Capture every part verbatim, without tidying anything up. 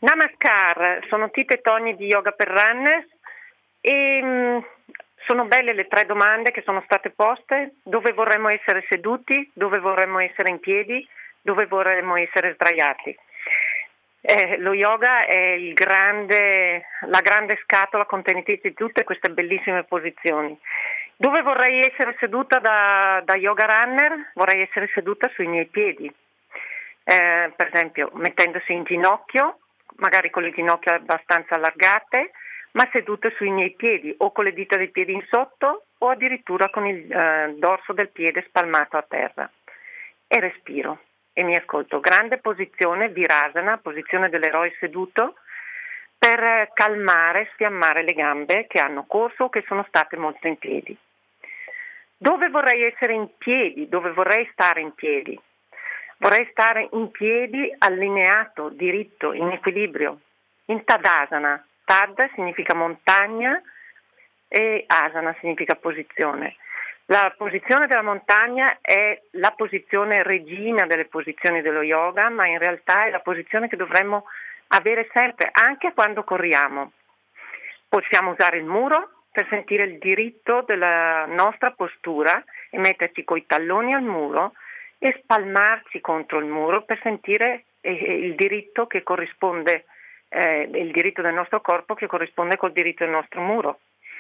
Namaskar, sono Tite Togni di Yoga per Runners e mh, sono belle le tre domande che sono state poste: dove vorremmo essere seduti, dove vorremmo essere in piedi, dove vorremmo essere sdraiati. Eh, lo yoga è il grande, la grande scatola contenitrice di tutte queste bellissime posizioni. Dove vorrei essere seduta da, da yoga runner? Vorrei essere seduta sui miei piedi, eh, per esempio mettendosi in ginocchio, magari con le ginocchia abbastanza allargate, ma sedute sui miei piedi o con le dita dei piedi in sotto o addirittura con il eh, dorso del piede spalmato a terra. E respiro e mi ascolto. Grande posizione, virasana, posizione dell'eroe seduto, per calmare, sfiammare le gambe che hanno corso o che sono state molto in piedi. Dove vorrei essere in piedi? Dove vorrei stare in piedi? Vorrei stare in piedi allineato, diritto, in equilibrio, in Tadasana. Tad significa montagna e Asana significa posizione. La posizione della montagna è la posizione regina delle posizioni dello yoga, ma in realtà è la posizione che dovremmo avere sempre, anche quando corriamo. Possiamo usare il muro per sentire il diritto della nostra postura e metterci coi talloni al muro e spalmarci contro il muro per sentire il diritto che corrisponde, eh, il diritto del nostro corpo che corrisponde col diritto del nostro muro.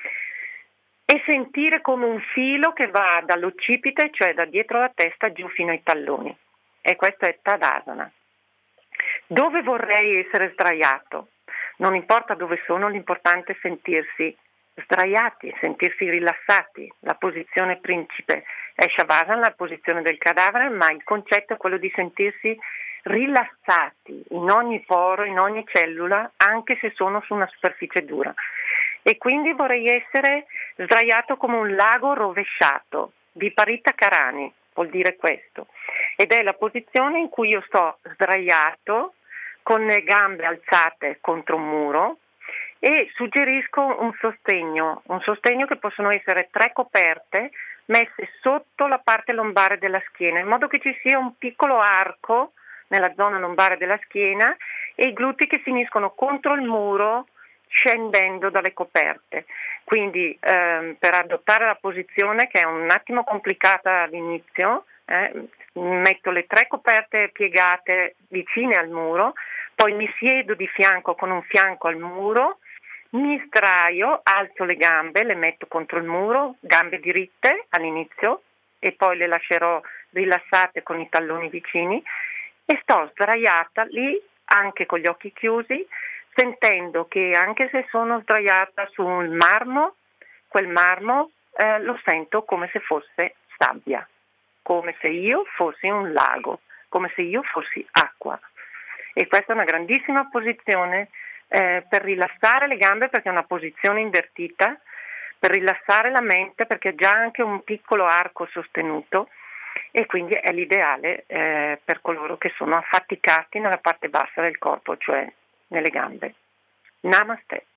E sentire come un filo che va dall'occipite, cioè da dietro la testa, giù fino ai talloni. E questo è Tadasana. Dove vorrei essere sdraiato? Non importa dove sono, l'importante è sentirsi sdraiati, sentirsi rilassati. La posizione principe è Shavasana, la posizione del cadavere, ma il concetto è quello di sentirsi rilassati in ogni poro, in ogni cellula, anche se sono su una superficie dura. E quindi vorrei essere sdraiato come un lago rovesciato, Viparita Karani, vuol dire questo. Ed è la posizione in cui io sto sdraiato, con le gambe alzate contro un muro, e suggerisco un sostegno, un sostegno che possono essere tre coperte messe sotto la parte lombare della schiena, in modo che ci sia un piccolo arco nella zona lombare della schiena e i glutei che finiscono contro il muro scendendo dalle coperte. Quindi ehm, per adottare la posizione, che è un attimo complicata all'inizio, eh, metto le tre coperte piegate vicine al muro, poi mi siedo di fianco con un fianco al muro, mi sdraio, alzo le gambe, le metto contro il muro, gambe diritte all'inizio e poi le lascerò rilassate con i talloni vicini e sto sdraiata lì anche con gli occhi chiusi, sentendo che anche se sono sdraiata sul marmo, quel marmo eh, lo sento come se fosse sabbia, come se io fossi un lago, come se io fossi acqua. E questa è una grandissima posizione eh, per rilassare le gambe, perché è una posizione invertita, per rilassare la mente, perché è già anche un piccolo arco sostenuto, e quindi è l'ideale eh, per coloro che sono affaticati nella parte bassa del corpo, cioè nelle gambe. Namaste.